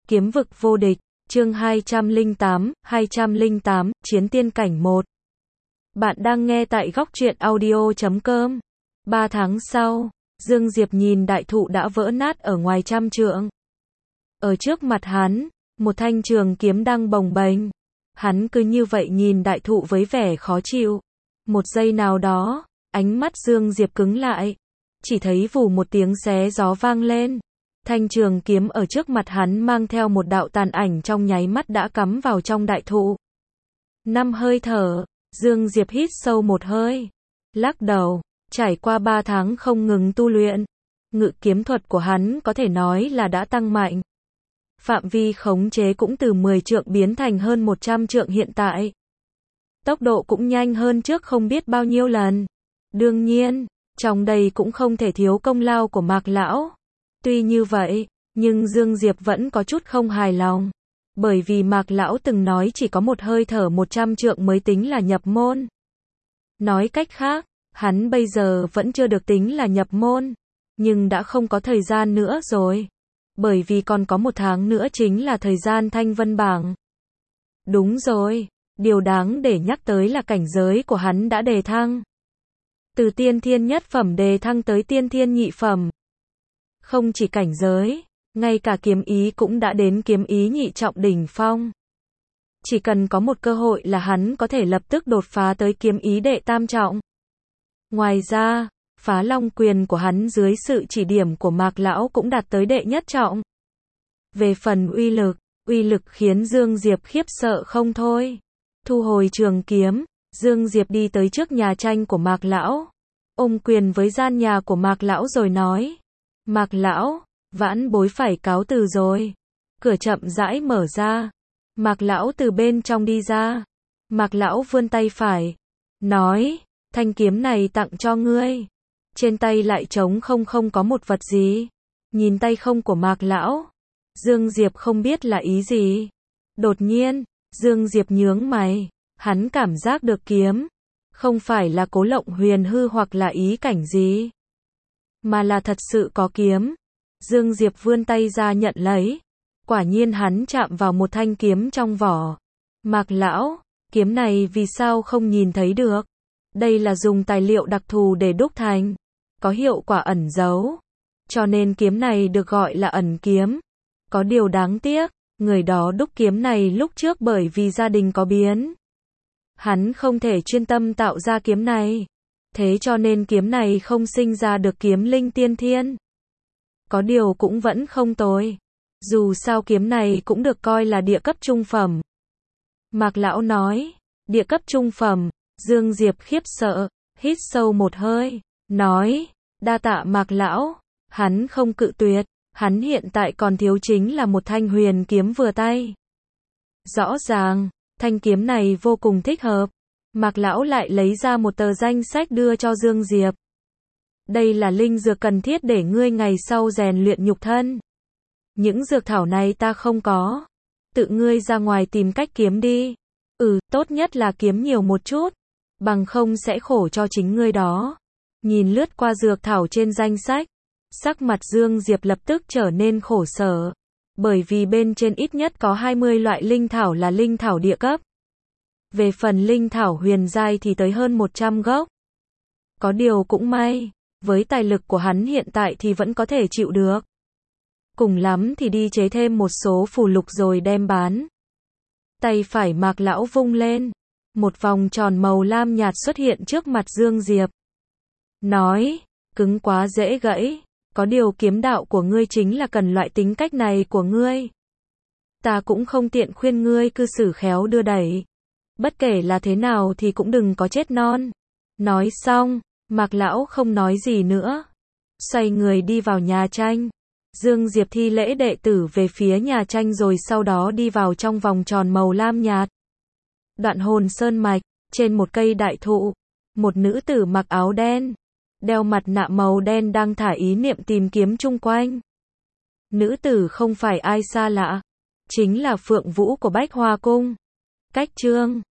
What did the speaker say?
Kiếm vực vô địch, chương 208, Chiến tiên cảnh 1. Bạn đang nghe tại góc truyện audio.com. 3 tháng sau, Dương Diệp nhìn đại thụ đã vỡ nát ở ngoài trăm trượng. Ở trước mặt hắn, một thanh trường kiếm đang bồng bềnh. Hắn cứ như vậy nhìn đại thụ với vẻ khó chịu. Một giây nào đó, ánh mắt Dương Diệp cứng lại. Chỉ thấy vù một tiếng xé gió vang lên. Thanh trường kiếm ở trước mặt hắn mang theo một đạo tàn ảnh trong nháy mắt đã cắm vào trong đại thụ. 5 hơi thở, Dương Diệp hít sâu một hơi. Lắc đầu, trải qua 3 tháng không ngừng tu luyện. Ngự kiếm thuật của hắn có thể nói là đã tăng mạnh. Phạm vi khống chế cũng từ 10 trượng biến thành hơn 100 trượng hiện tại. Tốc độ cũng nhanh hơn trước không biết bao nhiêu lần. Đương nhiên, trong đây cũng không thể thiếu công lao của Mạc Lão. Tuy như vậy, nhưng Dương Diệp vẫn có chút không hài lòng. Bởi vì Mạc Lão từng nói chỉ có một hơi thở 100 trượng mới tính là nhập môn. Nói cách khác, hắn bây giờ vẫn chưa được tính là nhập môn. Nhưng đã không có thời gian nữa rồi. Bởi vì còn có 1 tháng nữa chính là thời gian thanh vân bảng. Đúng rồi, điều đáng để nhắc tới là cảnh giới của hắn đã đề thăng. Từ tiên thiên nhất phẩm đề thăng tới tiên thiên nhị phẩm. Không chỉ cảnh giới, ngay cả kiếm ý cũng đã đến kiếm ý nhị trọng đỉnh phong. Chỉ cần có một cơ hội là hắn có thể lập tức đột phá tới kiếm ý đệ tam trọng. Ngoài ra, Phá Long quyền của hắn dưới sự chỉ điểm của Mạc Lão cũng đạt tới đệ nhất trọng. Về phần uy lực khiến Dương Diệp khiếp sợ không thôi. Thu hồi trường kiếm, Dương Diệp đi tới trước nhà tranh của Mạc Lão. Ôm quyền với gian nhà của Mạc Lão rồi nói. Mạc Lão, vãn bối phải cáo từ rồi. Cửa chậm rãi mở ra. Mạc Lão từ bên trong đi ra. Mạc Lão vươn tay phải. Nói, thanh kiếm này tặng cho ngươi. Trên tay lại trống không có một vật gì. Nhìn tay không của Mạc Lão. Dương Diệp không biết là ý gì. Đột nhiên, Dương Diệp nhướng mày. Hắn cảm giác được kiếm. Không phải là Cố Lộng Huyền hư hoặc là ý cảnh gì. Mà là thật sự có kiếm. Dương Diệp vươn tay ra nhận lấy. Quả nhiên hắn chạm vào một thanh kiếm trong vỏ. Mạc Lão, kiếm này vì sao không nhìn thấy được? Đây là dùng tài liệu đặc thù để đúc thành. Có hiệu quả ẩn giấu. Cho nên kiếm này được gọi là ẩn kiếm. Có điều đáng tiếc, người đó đúc kiếm này lúc trước bởi vì gia đình có biến. Hắn không thể chuyên tâm tạo ra kiếm này. Thế cho nên kiếm này không sinh ra được kiếm linh tiên thiên. Có điều cũng vẫn không tồi. Dù sao kiếm này cũng được coi là địa cấp trung phẩm. Mạc Lão nói, địa cấp trung phẩm. Dương Diệp khiếp sợ, hít sâu một hơi, nói, đa tạ Mạc Lão. Hắn không cự tuyệt, hắn hiện tại còn thiếu chính là một thanh huyền kiếm vừa tay. Rõ ràng, thanh kiếm này vô cùng thích hợp. Mạc Lão lại lấy ra một tờ danh sách đưa cho Dương Diệp. Đây là linh dược cần thiết để ngươi ngày sau rèn luyện nhục thân. Những dược thảo này ta không có. Tự ngươi ra ngoài tìm cách kiếm đi. Tốt nhất là kiếm nhiều một chút. Bằng không sẽ khổ cho chính ngươi đó. Nhìn lướt qua dược thảo trên danh sách. Sắc mặt Dương Diệp lập tức trở nên khổ sở. Bởi vì bên trên ít nhất có 20 loại linh thảo là linh thảo địa cấp. Về phần linh thảo huyền giai thì tới hơn 100 gốc. Có điều cũng may, với tài lực của hắn hiện tại thì vẫn có thể chịu được. Cùng lắm thì đi chế thêm một số phù lục rồi đem bán. Tay phải Mạc Lão vung lên. Một vòng tròn màu lam nhạt xuất hiện trước mặt Dương Diệp. Nói, cứng quá dễ gãy. Có điều kiếm đạo của ngươi chính là cần loại tính cách này của ngươi. Ta cũng không tiện khuyên ngươi cư xử khéo đưa đẩy. Bất kể là thế nào thì cũng đừng có chết non. Nói xong, Mạc Lão không nói gì nữa. Xoay người đi vào nhà tranh. Dương Diệp thi lễ đệ tử về phía nhà tranh rồi sau đó đi vào trong vòng tròn màu lam nhạt. Đoạn hồn sơn mạch, trên một cây đại thụ. Một nữ tử mặc áo đen, đeo mặt nạ màu đen đang thả ý niệm tìm kiếm chung quanh. Nữ tử không phải ai xa lạ. Chính là Phượng Vũ của Bách Hoa Cung. Cách chương